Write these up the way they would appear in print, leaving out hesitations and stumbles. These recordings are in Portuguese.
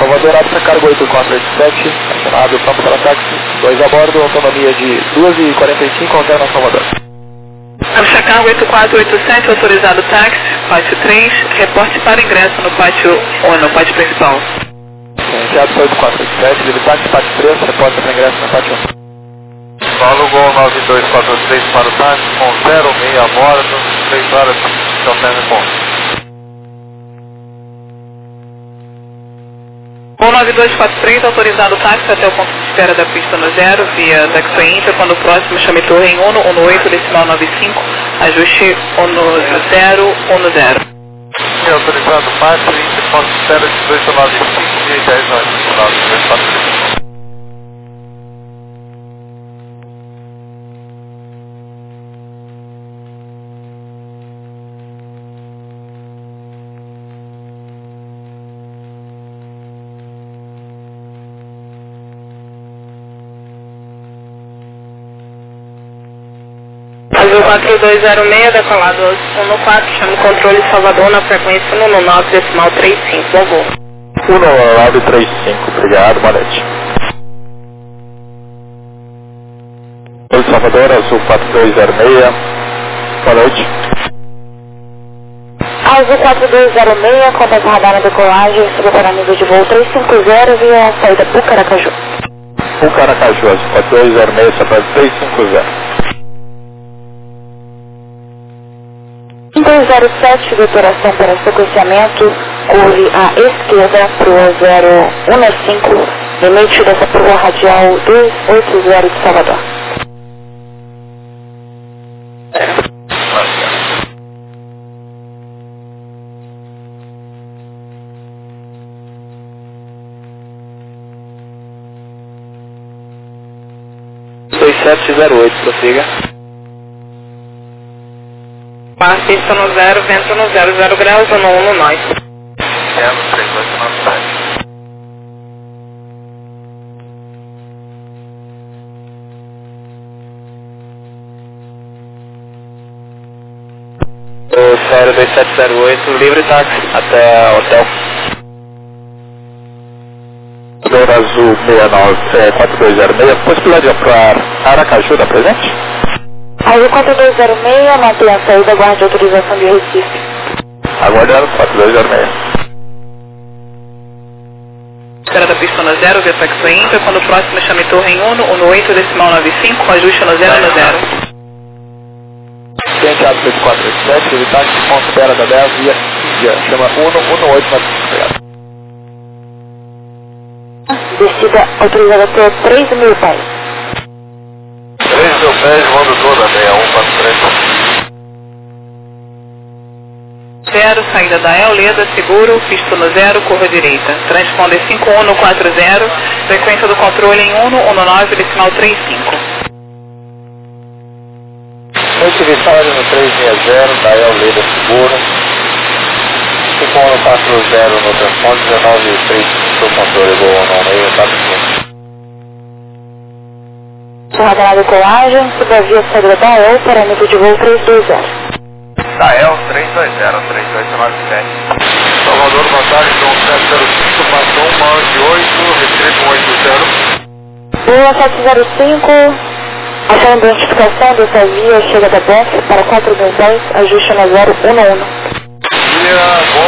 Salvador, Alfa Cargo 8487, acionado campo para táxi, 2 a bordo, autonomia de 2h45, alterna Salvador. Alfa Cargo 8487, autorizado táxi, pátio 3, reporte para ingresso no pátio 1, no pátio principal. Iniciado 8487, livre táxi, pátio 3, reporte para ingresso no pátio 1. Paulo Gol 9243 para o táxi, com 06 a bordo, 3 horas, alterna ponto. Gol 9243, autorizado táxi até o ponto de espera da pista no 0, via Taxway Inter, quando próximo chame torre em 118, decimal 95, ajuste 11010. E autorizado táxi, Inter, ponto de espera de 1895 e 10 horas, 9243. Azul 4206, decolado 114, chama o controle Salvador na frequência 119, decimal 35, Gol. 1935, obrigado, boa noite. Oi, Salvador, Azul 4206, boa noite. Azul 4206, contato radar na decolagem, subparâmetro de voo 350 via saída Pucaracaju. Pucaracaju, Azul 4206, para 350. 207 de operação para sequenciamento, curve à esquerda para o 015, limite dessa curva radial 280 de Salvador. Prossiga. Pista no 0, vento no 0 graus, no 1 no nós. Iniciando 3897. O Sério 2708, livre táxi até o hotel. Salvador Azul 4206, possibilidade para Aracaju da presente? Azul 4206, mantém a saída, aguarde autorização de Recife. Aguardando 4206. Espera da pista no 0, via Taxway Inter, quando próximo chame torre em 118, decimal 95, ajuste no 0 no 0. Cliente ABO 8487, ele táxi com espera da 10 via Índia, chama 11895. Descida autorizada até 3.000 pés. 3.000 pés, voando toda, 6143. 0, saída da Eoleda, seguro, pista no 0, curva direita. Transponder 5140, frequência do controle em 119, decimal 35. Noite Vitória no 360 da Eoleda Seguro. 5140 no transponder 1935, controle Gol no meio, tá aqui. Radar na decolagem, subavia saída da EL, parâmetro de voo 320. Dael 320, 3897. Salvador, boa tarde, Dom 705, passou 1 hora de 8, restrito 80. Boa 705, achando a identificação dessa via, chega da BEF para 4010, ajuste na 011. Dia, bom,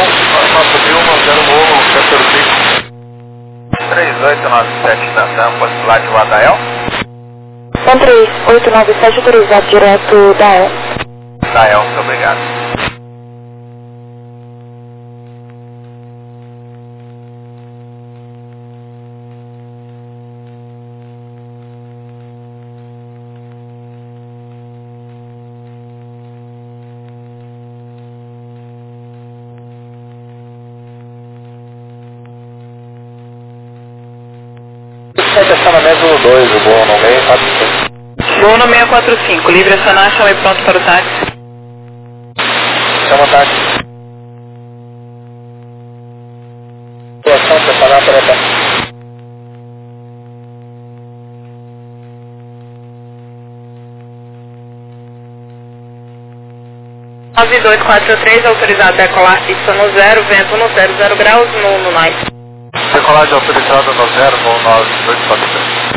4.1, 0 3897 da TAM, possibilidade de Dael? 13897, autorizado direto da EL. Dael, muito obrigado. Estacionamento 2, o Gol no meio, 45. Gol no 645, livre acionar, chame pronto para o táxi. Chama o táxi. Situação preparada para o táxi. Nove 243, autorizado a decolar pista no 0, vento no 00 graus, no nós. decolagem autorizada no 09243.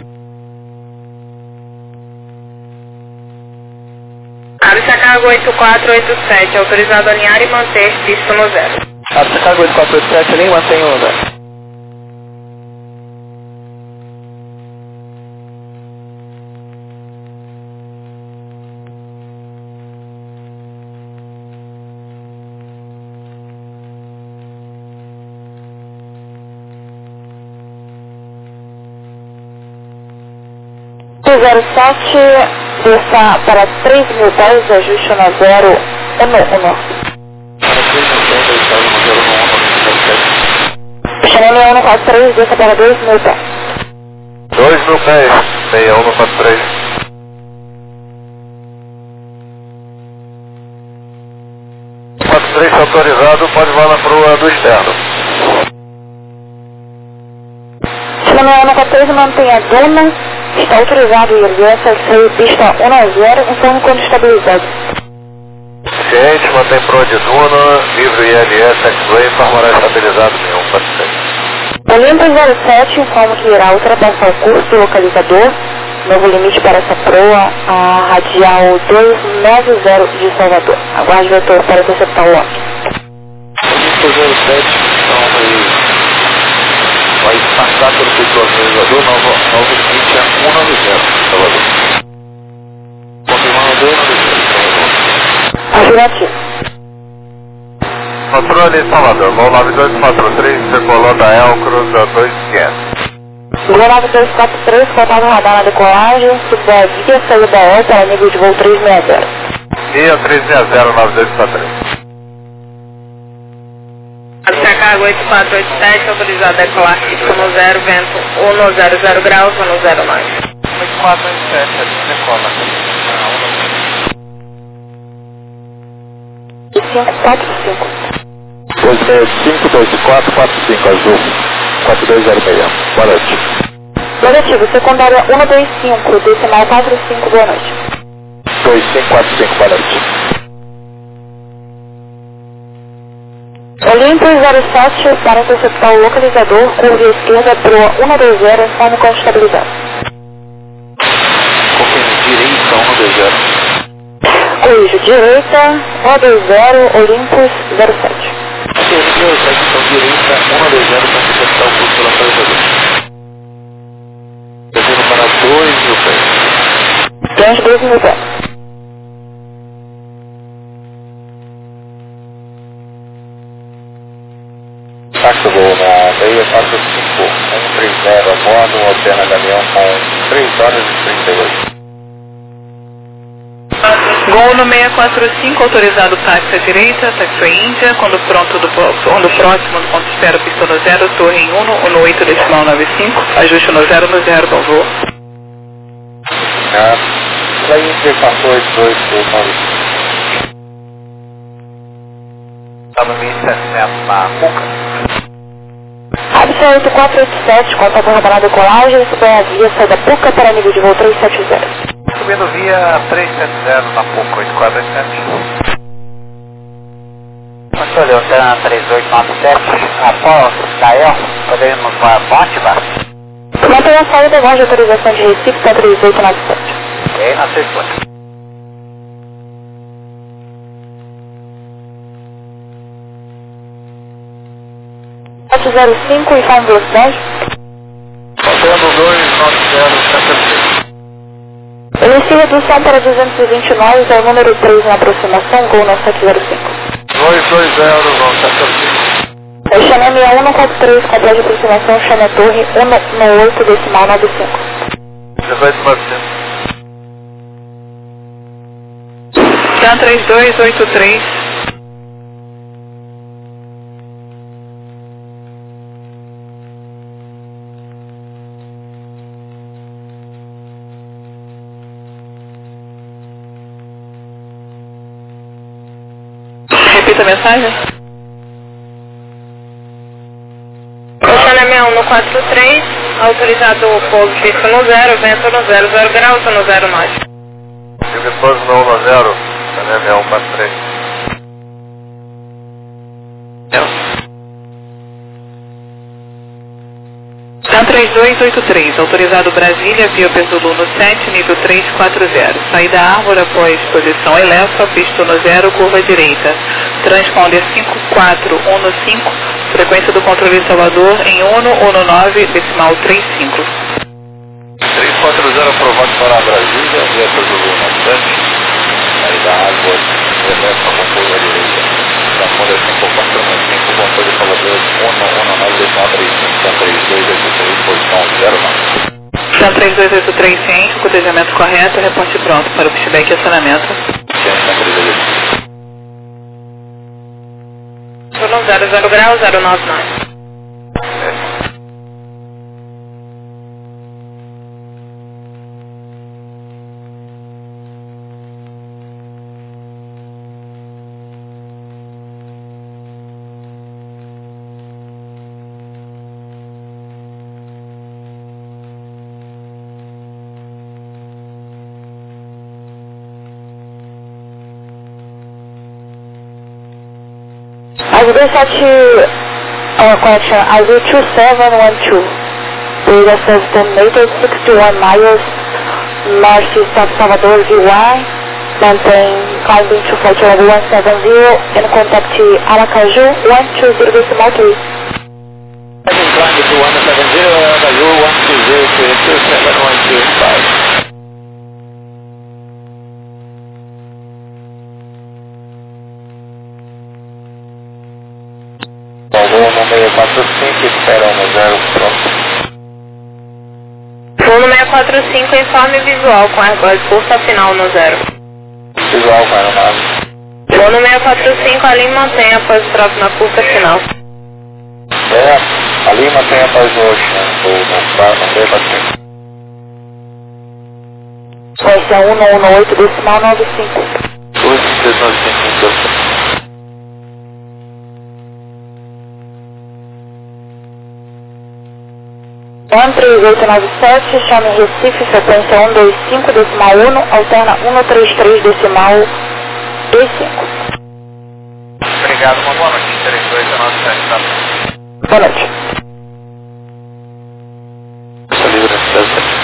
Arca Cargo 8487, autorizado a alinhar e manter pista no 0. Arca Cargo 8487, nem mantém o 0. Zero 7, desça para 3.000 pés, ajuste no 011. Chame 143, desça para 2.000 pés. 2.000 pés, 6143. Três autorizado, pode voar na proa do externo. Chame 143, mantenha a duna. Está autorizado o ILS, pista 1-0, informe quando estabilizado. Ciente, mantém proa de duna, livre ILS, X-Way, informará estabilizado nenhum, pode ser. Olimpo 07, informa que irá ultrapassar o curso do localizador, novo limite para essa proa, a radial 290 de Salvador. Aguarde o vetor para interceptar o lote. Olimpo 07, então vai passar pelo localizador, novo limite é 190, Salvador. Confirmando 290, Salvador. Afirmativo. Controle Salvador, voo 9243, decolou da El Cruz a 2500. Voo 9243, contato radar na decolagem, subir a via, saída da El para nível de voo 360. Via 360, 9243. Arca Cargo 8487, autorizado a decolar pista no 0, vento 1 graus, 1 09. 8487, ali decola. 545. 265-2445, azul, 4206. Boa noite. Negativo, secundária 125, decimal 45, boa noite. 2545, boa noite. Olimpo 07, para interceptar o localizador, curva esquerda, proa 120, informe quando estabilizado. Confirme direita, 120. Corrijo, direita, 120, Olympus 07. Então direita, 120 para interceptar o curso do localizador. Descendo para 2.000 pés. Tens 2.000 pés. Taxa voo na 645, 130 a bordo, ordena caminhão com 3 horas e 38. Gol no 645, autorizado táxi à direita, taxi Índia, quando próximo do ponto de espera, pista no 0, torre em 1, no 8 decimal 95, ajuste no 0, bom voo. Da Índia 482, estava 1.700 na Puca. Abson 8487, contato radar na decolagem, subir a via, saída Puca para nível de voo 370. Subindo via 370 na Puca, 8487. Controle, antena 3897, após Dael, podemos para Ponte, Mantenha a saída, voz de autorização de Recife, está 3897. Ok, na sequência. Sete 05, informe velocidade. Mantendo 290, Inicie redução para 220 nós, é o número 3 na aproximação, gol no 705. 220, 175. Eu chamei a 143, completa de aproximação, chame a torre 1 no 8 decimal 95. 18900. Tan 3283. Repita a mensagem. Oceano no 43, autorizado o pouso pista no 0, vento no 0 graus, no 09. E depois no 10, Canemel 143. 13283, autorizado Brasília, via Perzoluno 7, nível 340. Saída Árvore após posição Elefa, pista no 0, curva direita. Transponder 5415, frequência do controle Salvador em 119, decimal 35. 340 aprovado para Brasília, via Perzoluno 7. Saída Árvore, Elefa, com curva direita. Transponder 5415, controle Salvador 119, decimal 35. 3283, posição 09. 3283 ciente, cotejamento correto, reporte pronto para o pushback e acionamento. Turno 00 grau 099. Azul 27, correction, Azul 2712. With a estimated 61 miles northeast of Salvador V1. Maintain climbing to flight level 170 and contact Aracaju 120.3. Climb to 170, Aracaju 120.712.5. Voo no 645, espera 10, pronto. Voo no 645, informe visual com Airbus, curso final no 0. Visual com aeronave. Voo no 645, a Lima mantém após o drop na curta final. A Lima tem após o Ocean, voo no 645. Frequência 118, decimal 95. 295. One 3897, chame Recife, frequência 125, decimal 1, alterna 133, decimal 25. Obrigado, uma boa noite. 3897, tá? Boa noite. Essa livre, 17.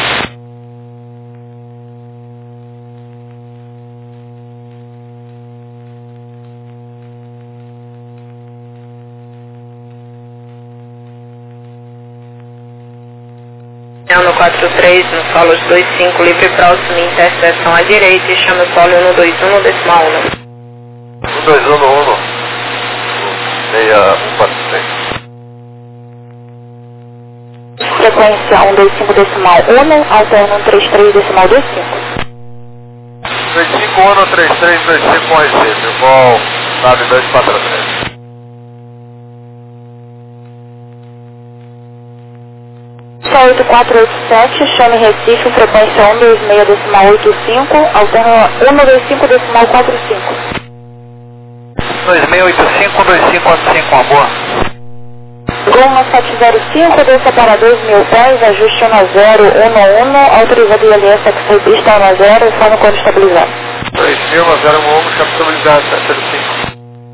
No 43, no solo 25, livre próximo, interseção à direita e chame o solo 121, decimal 1. 1211. 6143. Frequência 125, decimal 1, alterna 133, decimal 25. 25133, 25 Recife, voo nave 243. Só 8487, chame Recife, frequência 126, decimal 85, alterna 195, decimal 45. 2685, 2545, uma boa. Goma 705, desça para 2.000 pés, ajuste 1011, autorizado ILS, XC pista 10, informe quando estabilizado. 2011, estabilizado, 705.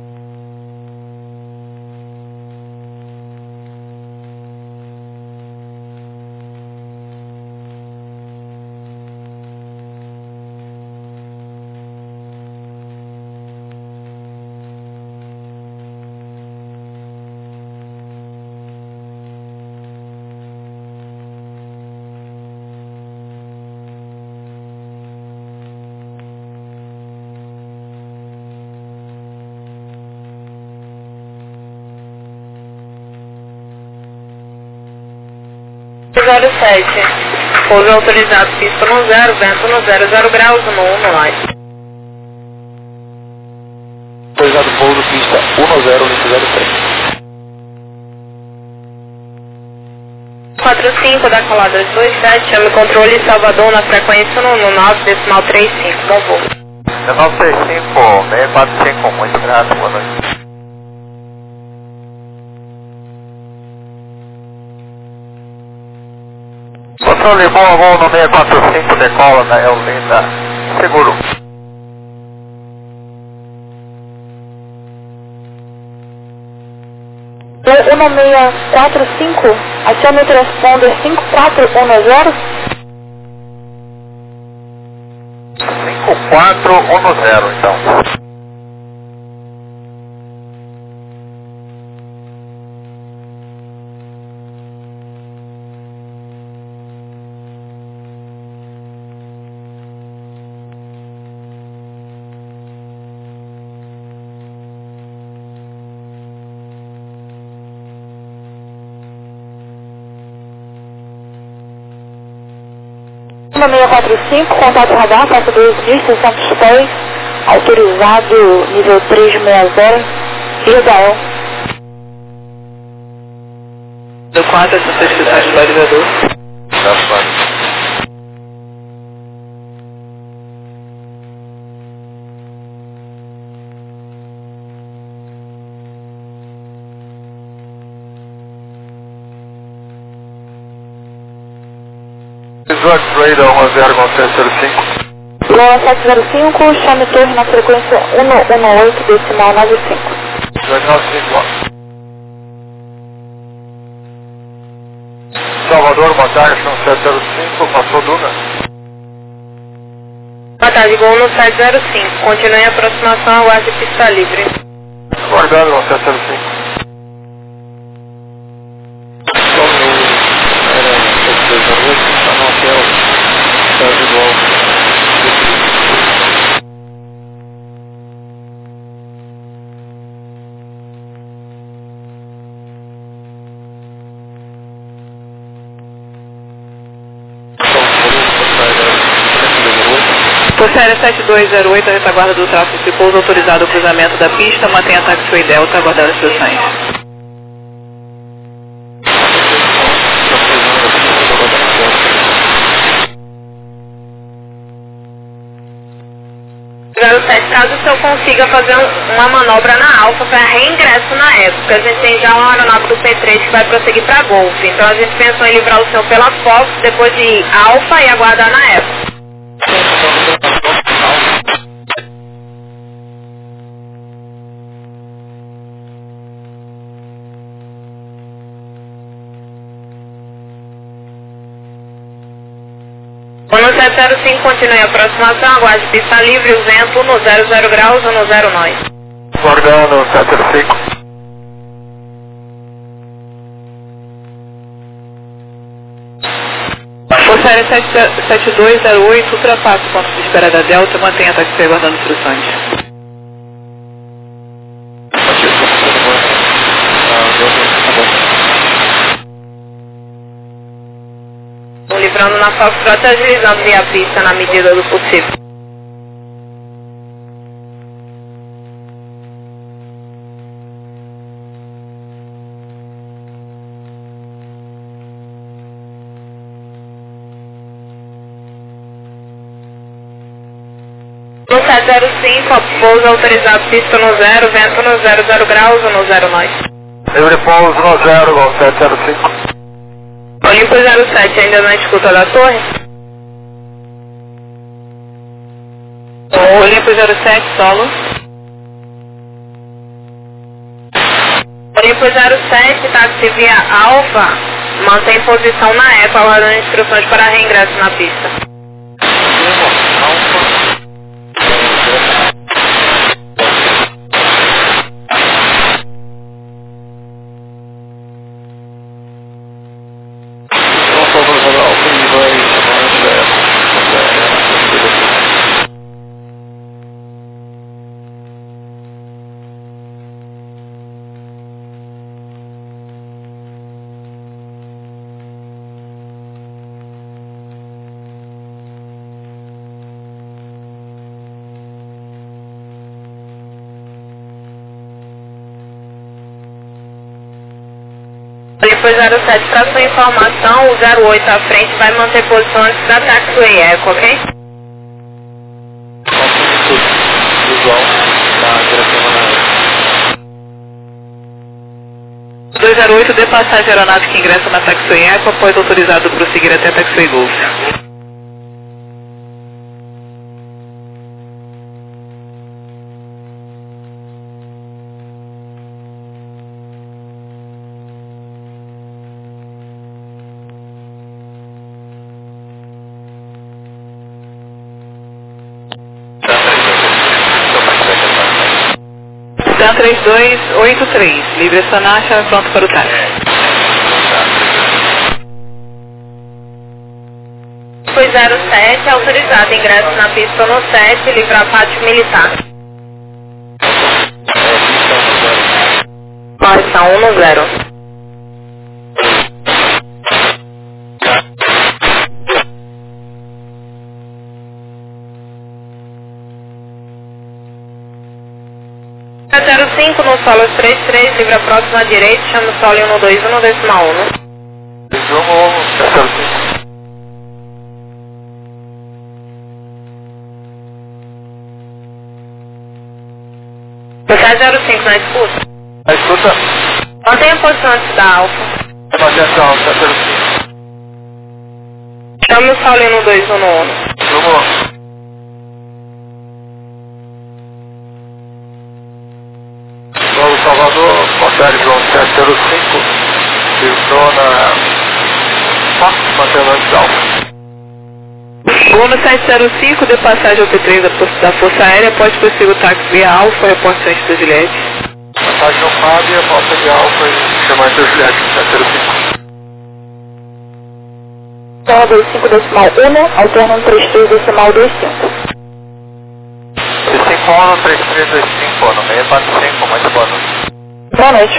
Pouso autorizado, pista no 0, vento no 00 graus, no 1 no light. Autorizado pouso, pista 10, vento 03. 45 da colada 27, chame controle Salvador na frequência no 9, decimal 35, bom voo. 1965, 645, muito grato, boa noite. Controle bom, voo no 645, decola da Elinda, seguro. 1645, acione o transponder 5410. 5410, então. Lima 645, contato radar, passa 2.600 pés, autorizado nível 360, Israel. Do 4 a Santa Cidade do Balizador. Radar 10 com 705. Goa 705, chame torre na frequência 118, decimal 95. 295. Salvador, boa tarde, chão 705, passou Duna. Boa tarde, Gol no 705. Continue a aproximação, aguarde pista livre. Aguardando, 705. Por série 7208, a retaguarda do tráfego de pouso autorizado o cruzamento da pista, mantenha taxiway Delta, aguardando as instruções. Caso o senhor consiga fazer uma manobra na Alfa para reingresso na época, a gente tem já uma aeronave do P3 que vai prosseguir para Golf. Então a gente pensou em livrar o senhor pela Fox, depois de Alfa e aguardar na época. No 705 continue a aproximação, aguarde pista livre, o vento no 00 graus ou no 0 nós. Aguardando, 705. Por série 7208, ultrapasse o ponto de espera da Delta, mantenha taxiway aguardando instruções. Livrando na Foxtrot, agilizando via pista na medida do possível. No 705, pouso autorizado, pista no 0, vento no 00 graus ou no 0 nós. Livre pouso no 0 com 705. Olimpo 07, ainda na escuta da torre? Olimpo 07, solo. Olimpo 07, táxi via Alfa, mantém posição na EPA, aguardando instruções para reingresso na pista. Depois 07, para sua informação, o 08 à frente vai manter posição antes da taxiway Eco, ok? Visual, na direção 208, dê passagem aeronave que ingressa na taxiway Eco, após autorizado prosseguir até taxiway Golf. Pan 3283, livre acionar, chave pronto para o táxi. Foi 07, autorizado ingresso na pista no 7, livrar pátio militar. Marcha 10. A 05 no solo 33, livre a próxima à direita, chama o solo 121 decimal 1. Você é 05 na escuta? A escuta? Mantenha a posição antes da alfa. Atenção, 05. Chame o solo 121 no 1. Vamos. Novo Salvador, Portaria João 705, filtrou na mantendo antes da alfa. Uno 705, de passagem ao P3 da Força Aérea, pode prosseguir o táxi via Alfa, aeroporto Santos da Juliette. Passagem ao FAB e a porta de alfa e chamar de Juliette 705. Solo 25 decimal 1, alterno 33 decimal 25. 35 3325, no 645, muito boa noite. Boa noite.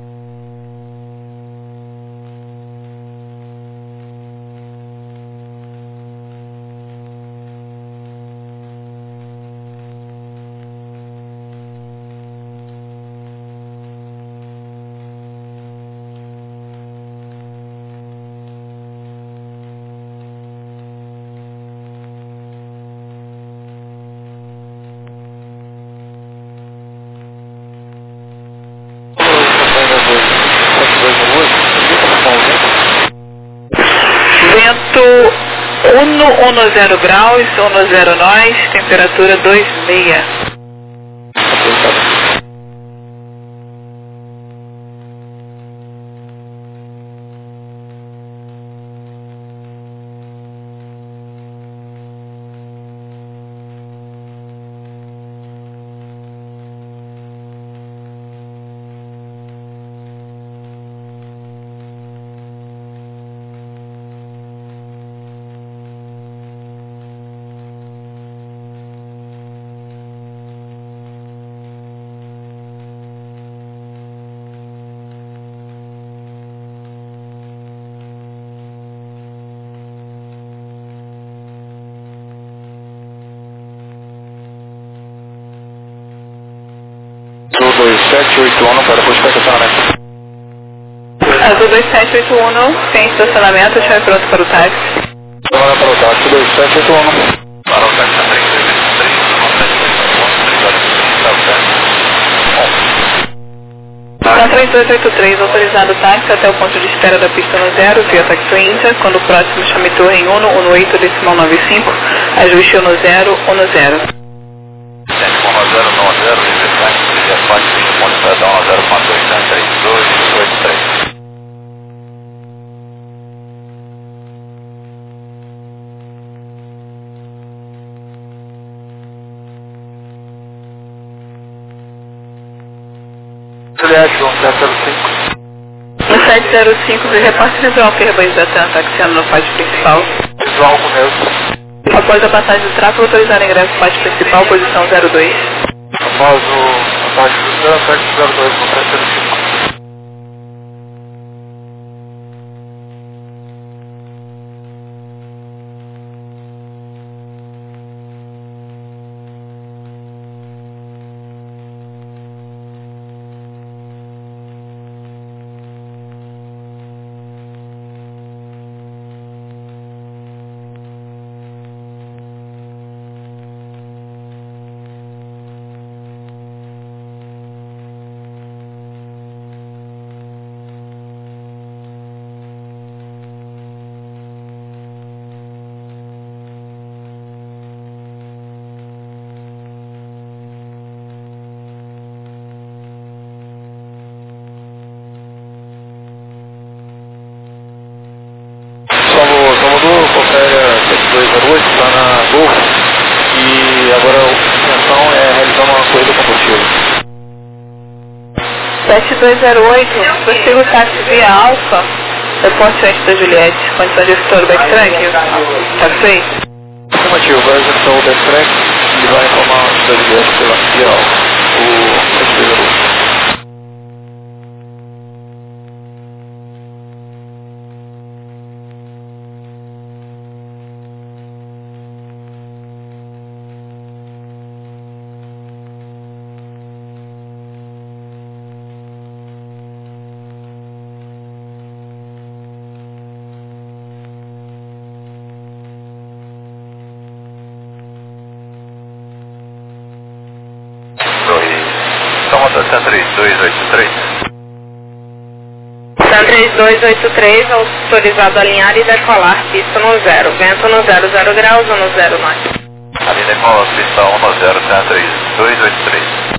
Vento 110 graus, 10 nós, temperatura 26. Azul 2781 para buscar estacionamento. Azul 2781, tem estacionamento, chave pronto para o táxi. Agora para o táxi 2781. Para o táxi 3383, Pan 3283, autorizado o táxi até o ponto de espera da pista no 0, via Taxi Índia, quando o próximo chame torre em 118 decimal 95, ajuste 10, 10. 1010, Juliette, 705. No 705, de reparte visual que rebanizar taxiando no pátio principal. Visual com mesmo. Após a passagem do tráfego, autorizar ingresso no pátio principal, posição 02. Após a passagem do trânsito, 02 no 705. 7208, prossiga o táxi via Alfa, reporte antes da Juliette, condição de estouro backtrack, taxi. Afirmativo, vai executar o backtrack e vai informar antes da Juliette pela via Alfa, o 7208. Sun 3283. Sun 3283, autorizado a alinhar e decolar, pista no 0. Vento no 00 graus ou no 09. Ali decola, pista 1 no 0, Sun 3283.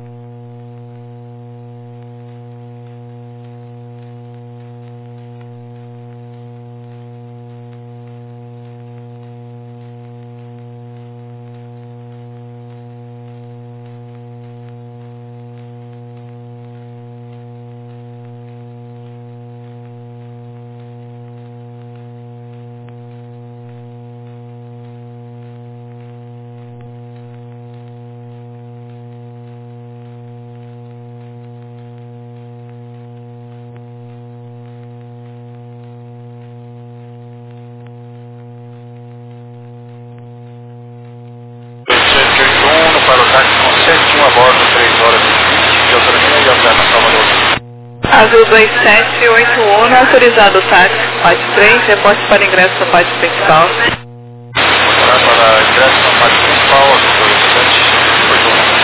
Para o táxi com 71 a bordo, 3 horas e 20 de autonomia e alterna Salvador. Azul 2781, autorizado o táxi, parte 3, reporte para ingresso no pátio principal. Para ingresso no pátio principal, Azul 2781.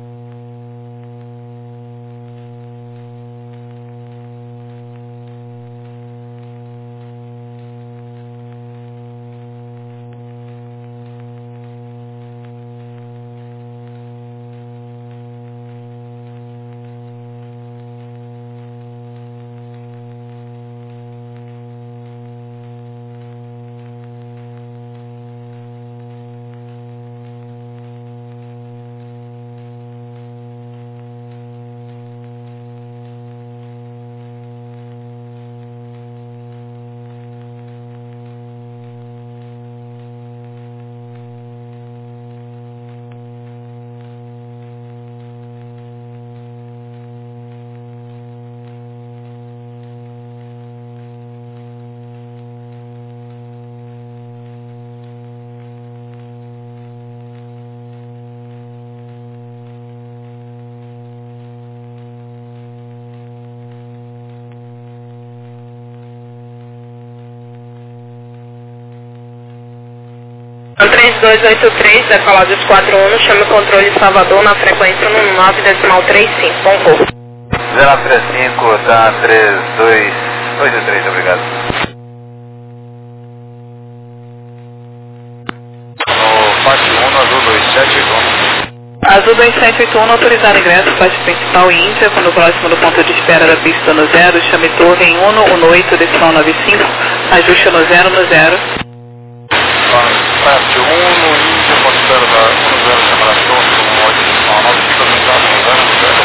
Sun 3283, decolado de 41, chame o controle de Salvador na frequência no 9,35, concurso. 0935, tá 3283, obrigado. No pátio 1, Azul 2781. Azul 2781, autorizado ingresso, pátio principal Índia, quando próximo do ponto de espera da pista no 0, chame torre em 1 no 8, decimal 95, ajuste no 0 no 0. Pátio 1 no Índia, ponto de espera da 1 0, chamada torre, no 8, decimal 95, autorizado no 0 no 0,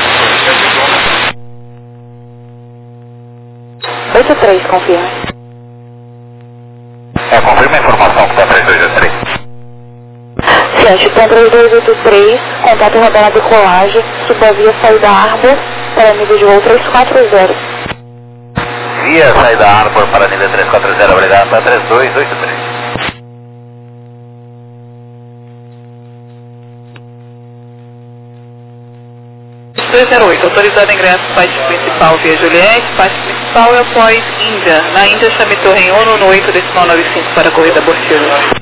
2781. 83, confirma. Confirma a informação que está 3283. Ciente, ponto 3283, contato radar na decolagem, subavia saída Arbor, para nível de voo 340. Via saída Arbor para nível 340, obrigado, para 3283. 208, autorizado ingresso, pátio principal via Juliette, pátio principal é após Índia. Na Índia, chame torre em 1 no 8, decimal 95 para a corrida abortiva.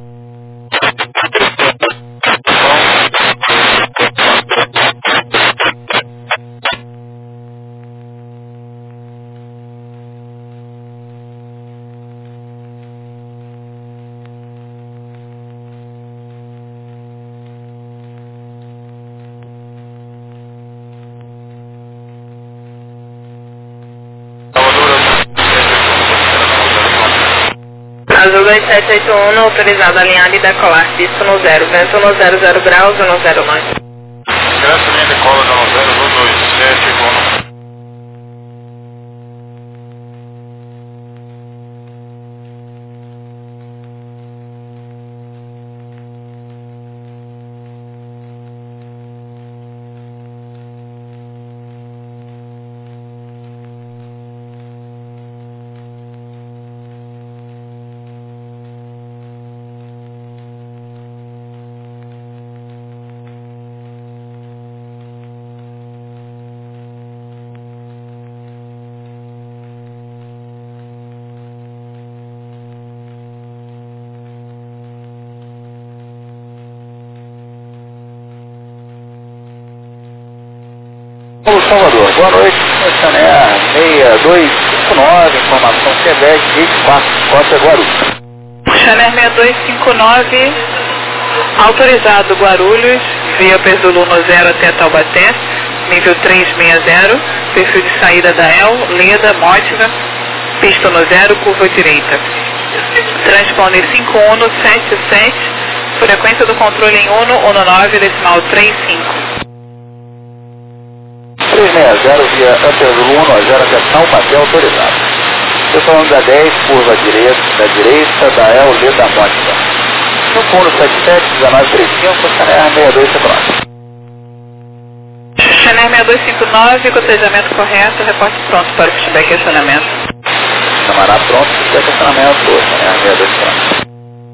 Azul 2781, autorizado a alinhar e decolar, pista no 0, vento no 00 graus ou no 09. Ingresso linha de cola no 0, 2, 7, Salvador, boa noite, Chanel 6259, informação Quebec, gate 4, Costa Guarulhos. Chanel 6259, autorizado Guarulhos, via Persulu no 0 até Taubaté, nível 360, perfil de saída da El, Leda, Mótiva, pista no 0, curva direita. Transponder 5177, frequência do controle em 119, decimal 35. 360 via Persulu 10 até Taubaté, autorizado. Estou falando da 10, curva direita, da El, Leda, Mótiva. No fundo 77, 1935, Chanel 6259. Chanel 6259, cotejamento correto, reporte pronto para o feedback e questionamento. Camará pronto, feedback e questionamento, Chanel 6259.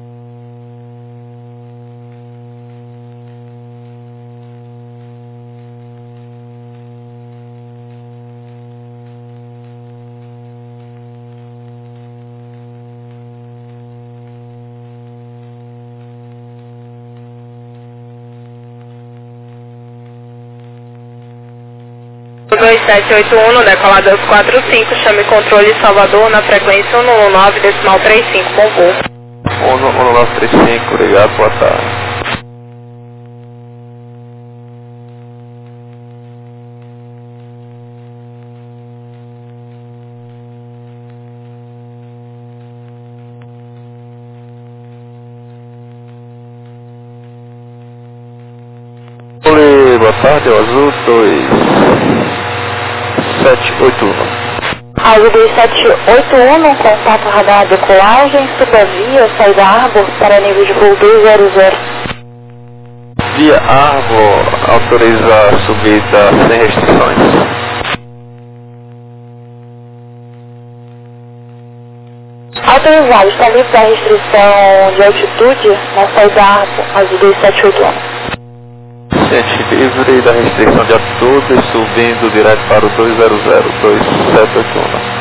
O 2781, decolador 45, chame controle Salvador na frequência 119, decimal 35, com voo. 1935, obrigado, boa tarde. Oi, boa tarde, o azul 2781. Azul 2781, contato radar decolagem, subavia, saída Arbor para nível de voo 200. Via Arbor, autorizar a subida sem restrições. Autorizado, está livre da restrição de altitude na saída Arbor, Azul 2781. Ciente livre da restrição de altitude, subindo direto para o 200, 2781.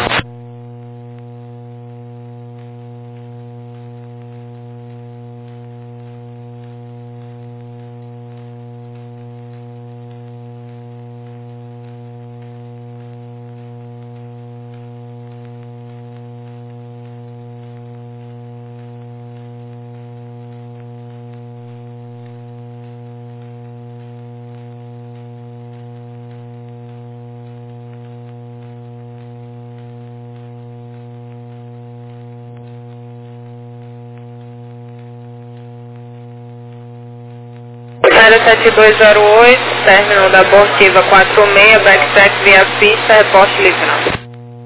Área 7208, término da abortiva 46, backtrack via pista, reporte livre.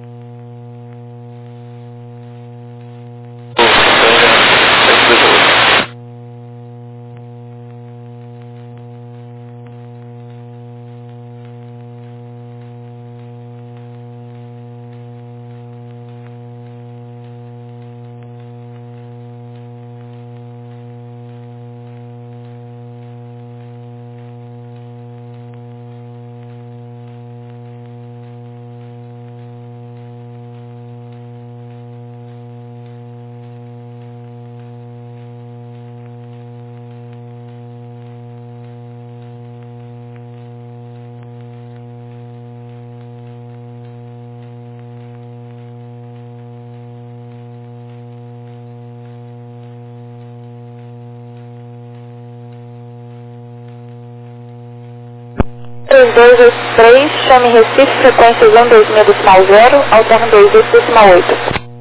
Três 283, chame Recife, frequência 12000 decimal 0, alterna 28 decimal 8.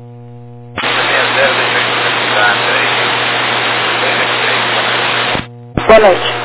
Boa noite.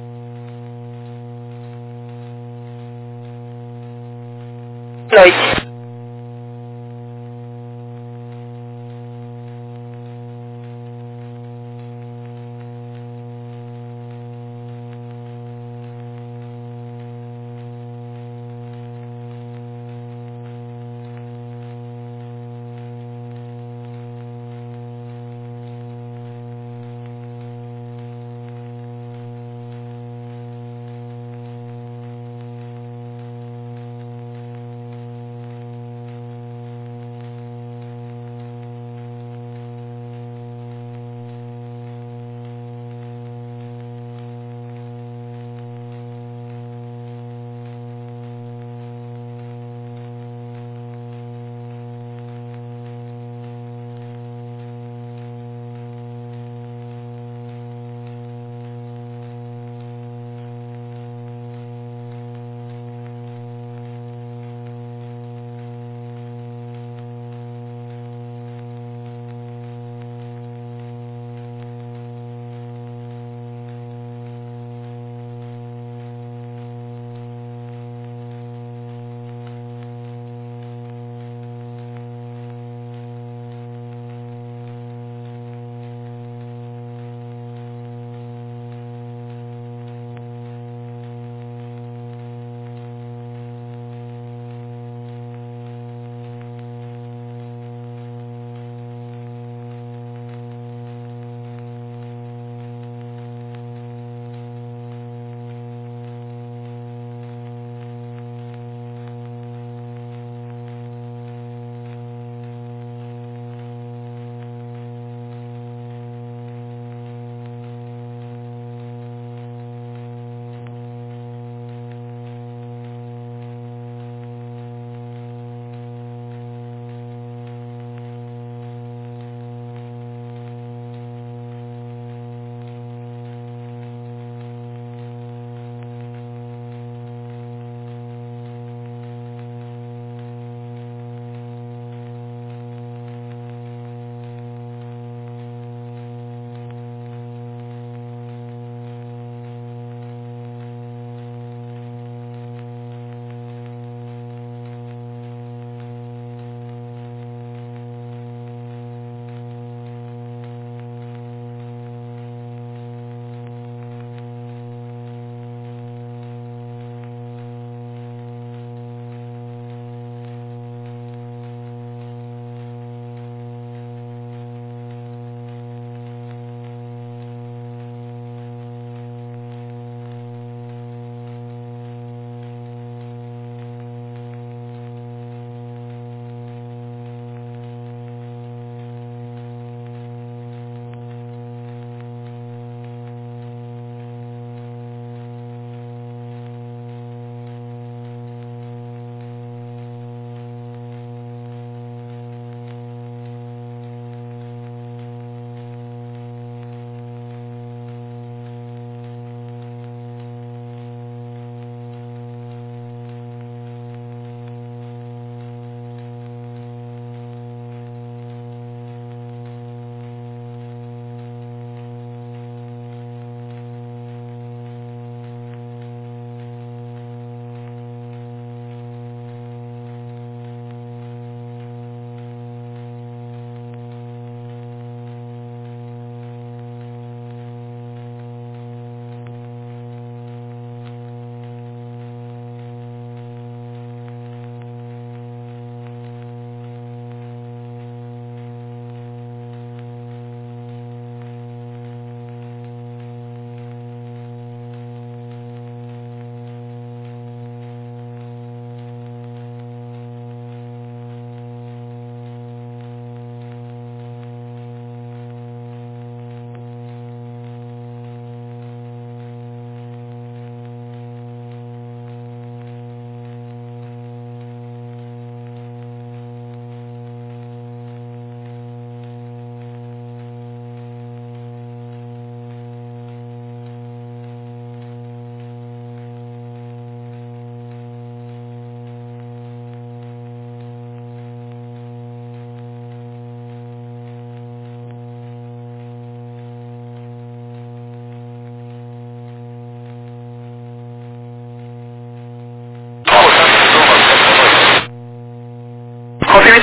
Noite.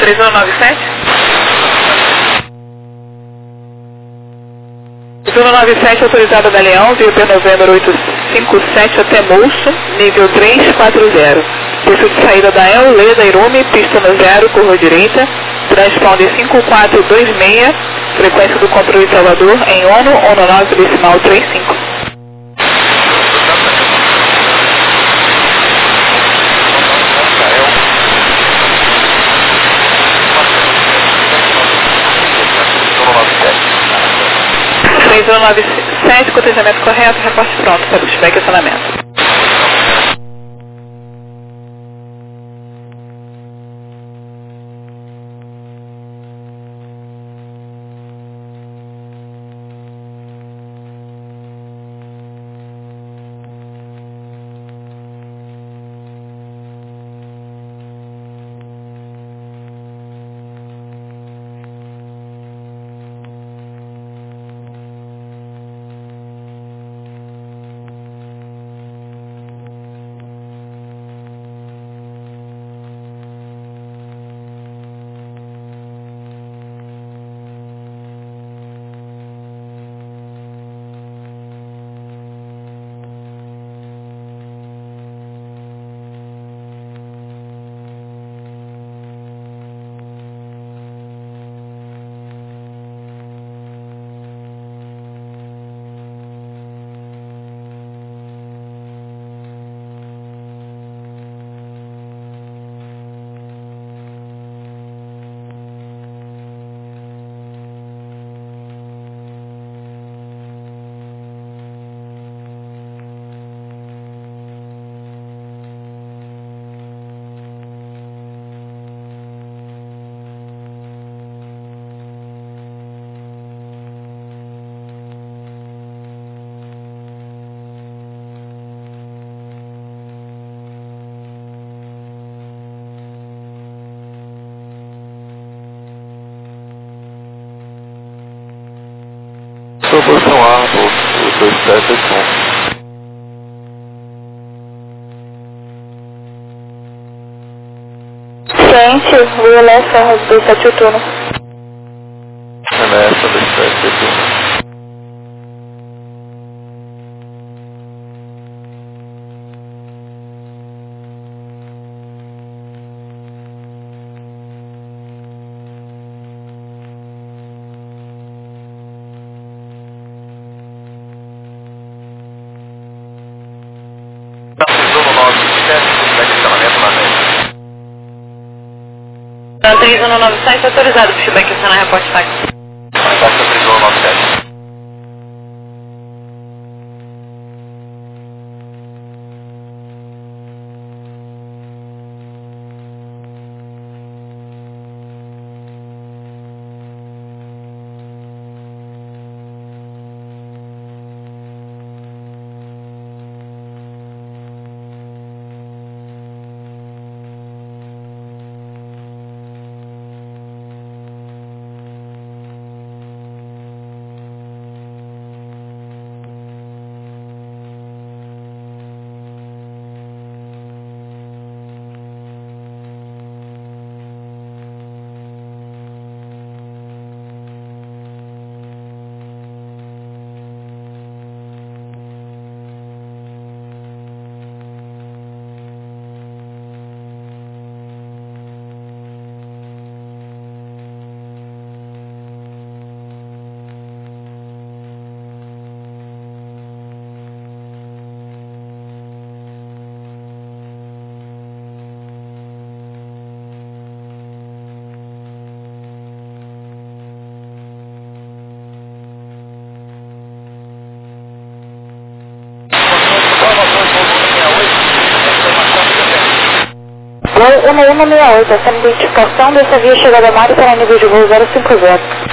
3197? 3197 autorizada da Leão, via P Novembro 857 até Molso, nível 340. Pista de saída da El, Leda, Irume, pista no 0, curva direita, transponder 5426, frequência do controle de Salvador, em ONU, ONU 9, decimal 35. Fez 197, cotejamento correto, reporte pronto para o feedback e acionamento. Proporção A, o 2781. Ciente, Will Lessa, 271. Remessa 2781. Então, 3197 autorizado para o feedback e acionar reporte táxi. Taxa 3197. Voo 1168, essa identificação dessa via chegada a Mário para nível de voo 050.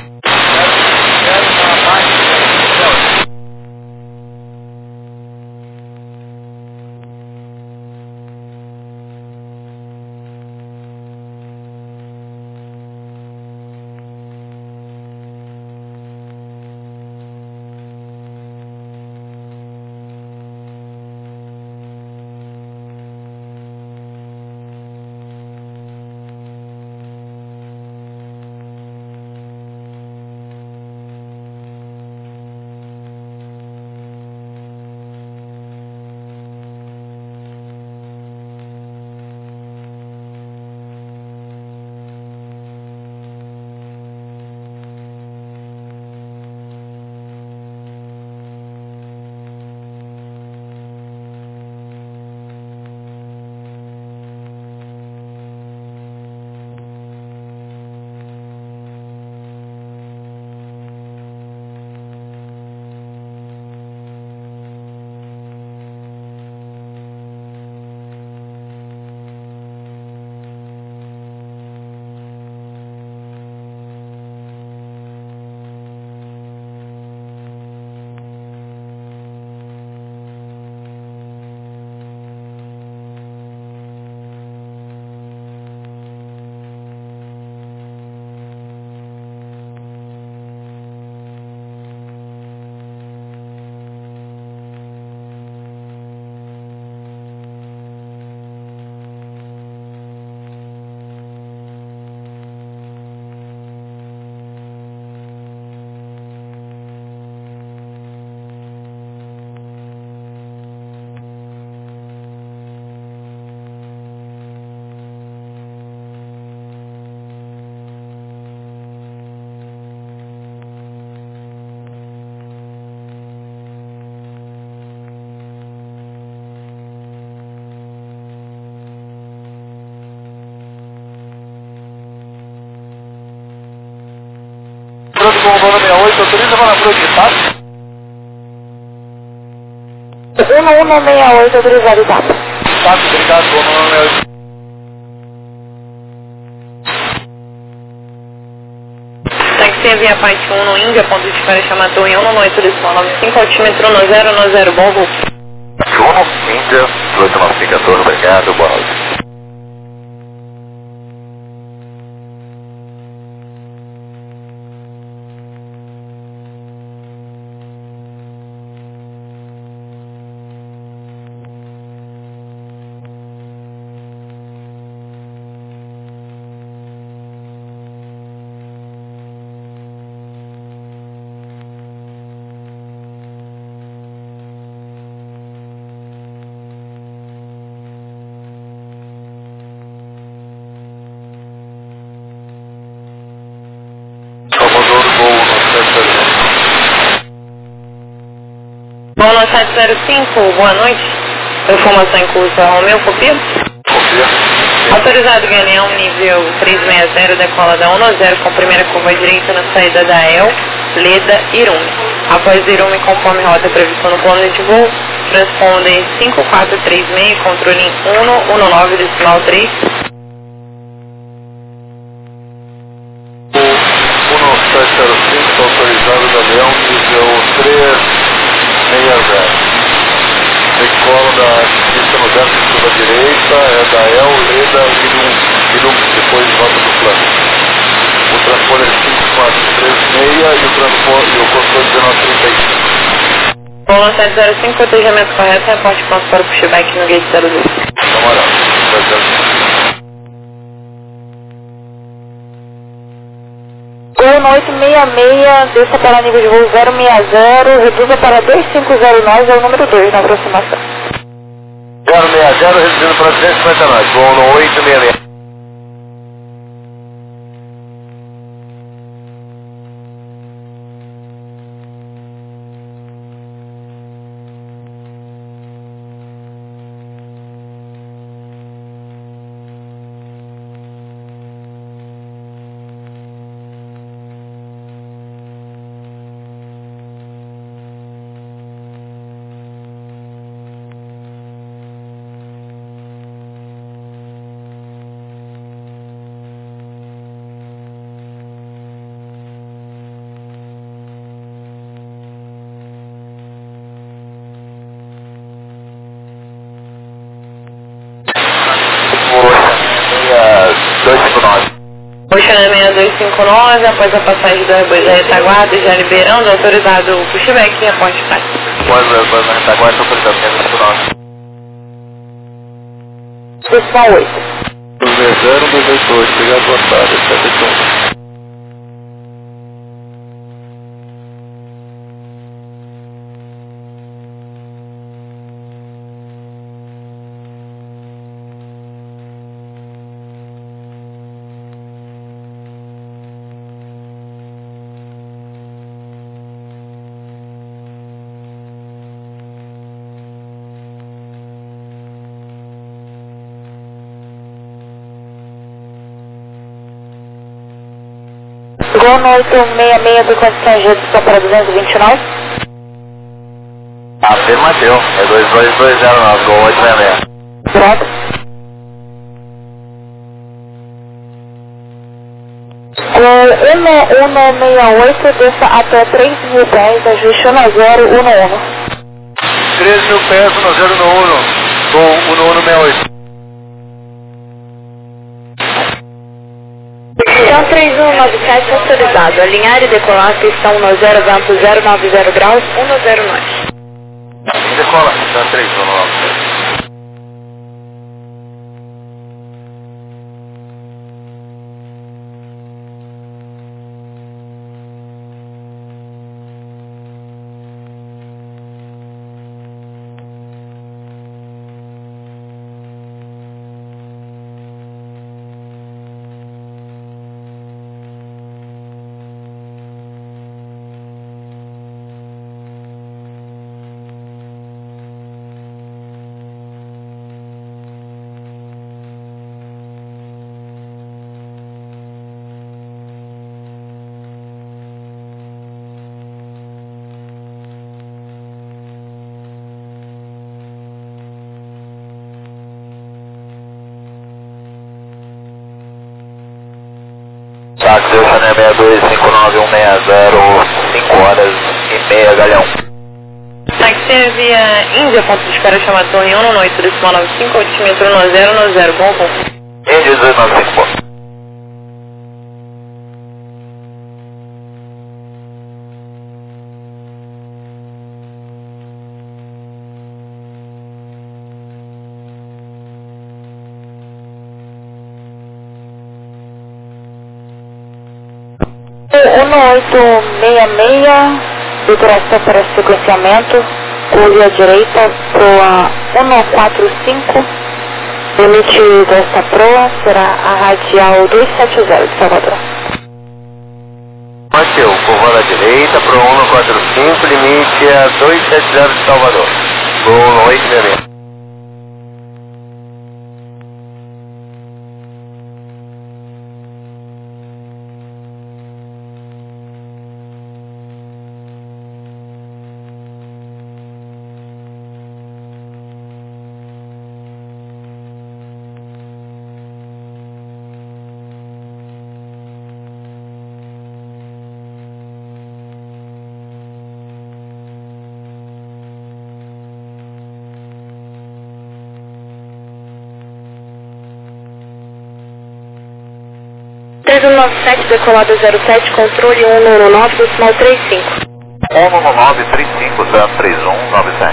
8, autoriza para a frente de táxi. 1168 autorizado etapa. Táxi, obrigado, 1168. Táxi via parte 1 no Índia, ponto de espera chamada Torre 1 no 8 decimal 95, altímetro no 090, bom voo. Juno, Índia, 1895, obrigado, boa noite. Voo no 705, boa noite. Informação em curso, Romeu, copia? Confia. Autorizado Galeão, nível 360, decola da 10 com primeira curva direita na saída da El, Leda, Irume. Após Irume, conforme rota prevista no plano de voo, transponder 5436, controle 119, decimal 3. 1705, autorizado Galeão, nível 360. Decola da pista no 10 curva direita, é da El, Leda, Irume, depois rota do plano. O transponder é 5436 e o controle 1935. Voo no 705, cotejamento correto, reporte ponto para o pushback no gate 02. Camarada, 705. Gol no 866, desça para nível de voo 060, reduza para 2509, é o número 2 na aproximação. 060, reduzindo para 259, voo no 866. Ocean 6259, após a passagem do Airbus da retaguarda, já liberando, autorizado o pushback e reporte táxi. Após o Airbus na retaguarda, autorizado 529. Decimal 8. 282, obrigado, boa tarde, 71. Gol no 866, do condição de redução para 229. Afirmativo, é 22209, gol 866. Pronto. Gol 1168, desça até 3.000 pés, ajuste 1011. 13.000 pés, 1011, gol 1168. Então 3197 autorizado. Alinhar e decolar pistão no 090 graus, 109. Decola, está 319. Táxi Oceaneer 6259160, 5 horas e meia, Galeão. Táxi via Índia, ponto de espera chamado Torre 1, no 8 decimal 95, altímetro no 0, bom. Índia 1895. Uno 866, duração para sequenciamento, curva à direita, proa 145, limite desta proa será a radial 270 de Salvador. Mateu, curva à direita, proa 145, limite a 270 de Salvador. Proa 866. Decolada 07, controle 199, decimal 35. 19935 03197.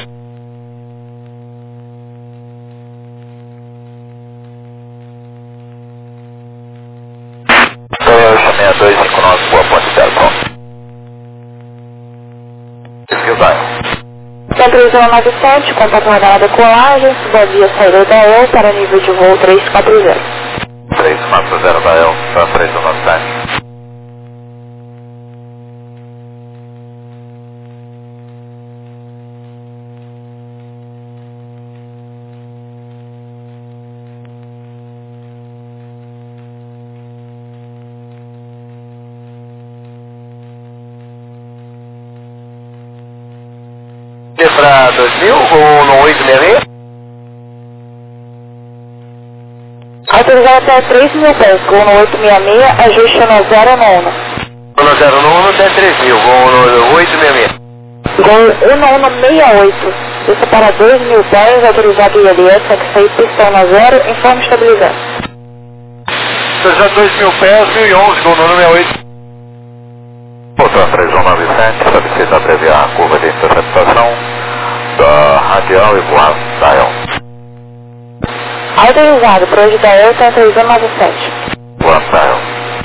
Toyota 6259, Boa Ponte Delta. Esquivai. Centro 097, contato radar da decolagem, subavia saída da EL para nível de voo 340. 340 da EL, para 3197. Para 2000 ou no 866? Autorizado até 3.000 pés, gol no 866, ajuste no 0 no 1. No 0 no 1 até 3000, vou no 866. Gol 1168, isso para 2.000 pés, autorizado ILS, sair pistão no 0, informe estabilizado. Já 2000 pés, 1011, gol no 68. Botão 3197, solicita abreviar a curva de interceptação da radial e voar da EL. Autorizado, para hoje da EL, 3197. Voar da EL.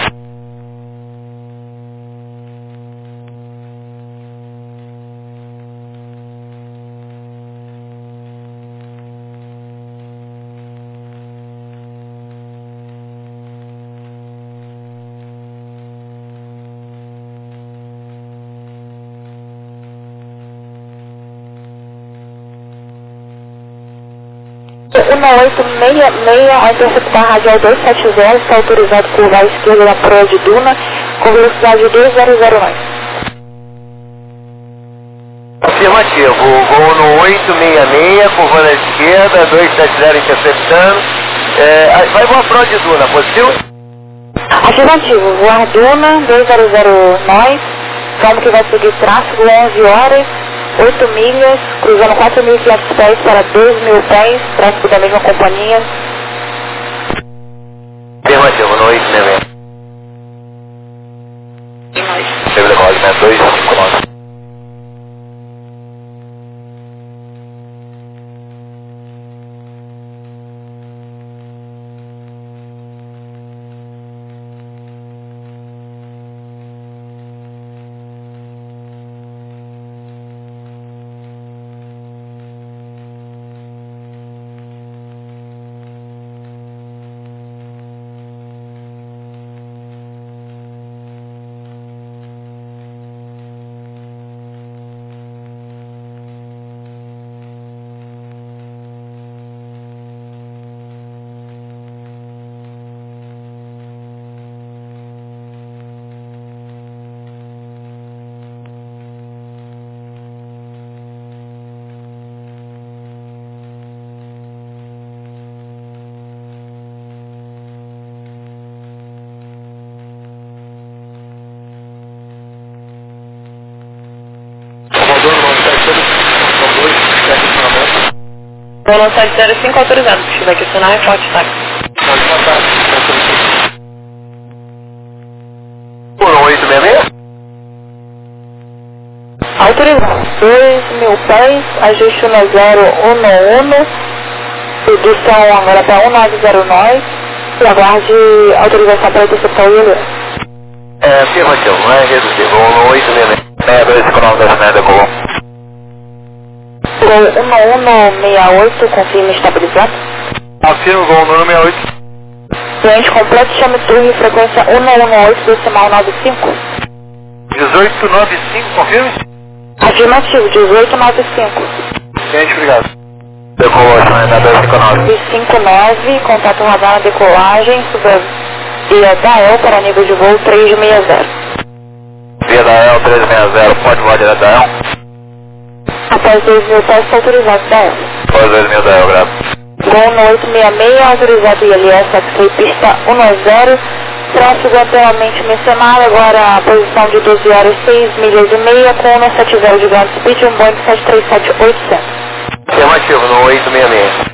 Uma 866, a interceptar radial 270, está autorizado curva à esquerda da proa de Duna, com velocidade de 2009. Afirmativo, voo no 866, curva à esquerda, 270 interceptando. Vai voar proa de Duna, positivo? Afirmativo, voar Duna, 2009, como que vai seguir tráfego 11 horas, 8 milhas, cruzando 4.500 pés para 2.000 pés, tráfego da mesma companhia. Afirmativo, no 866. Chega de 259. Gol 705 autorizado, se estiver aqui, sonar reporte, tá? Pode passar. Por 866? Autorizado. 2.000 pés, ajuste no 011, redução agora para 1909 e aguarde autorização para interceptar o ILS. Afirmativo, não é reduzir, voo 866. 6259 da Sinai decolou. Gol 1168, confirme estabilizado. Afirmo, voo número 68. Cliente completo, chame turno e frequência 1118, decimal 95. 1895, confirme? Afirmativo, 1895. Gente, obrigado. Decolou, Sinai da 259. 259, contato radar na decolagem, suba via Dael para nível de voo 360. Via da EL 360, pode voar direto da EL? Após 2.000 pés, está autorizado Dael. Após 2000 da EL, grave. Gol no 866, autorizado ILS, X-Ray pista 10, tráfego anteriormente mencionado, agora a posição de 12 horas 6 milhas e meia, com 170 de ground speed, um Boeing 737-800. Afirmativo, no 866.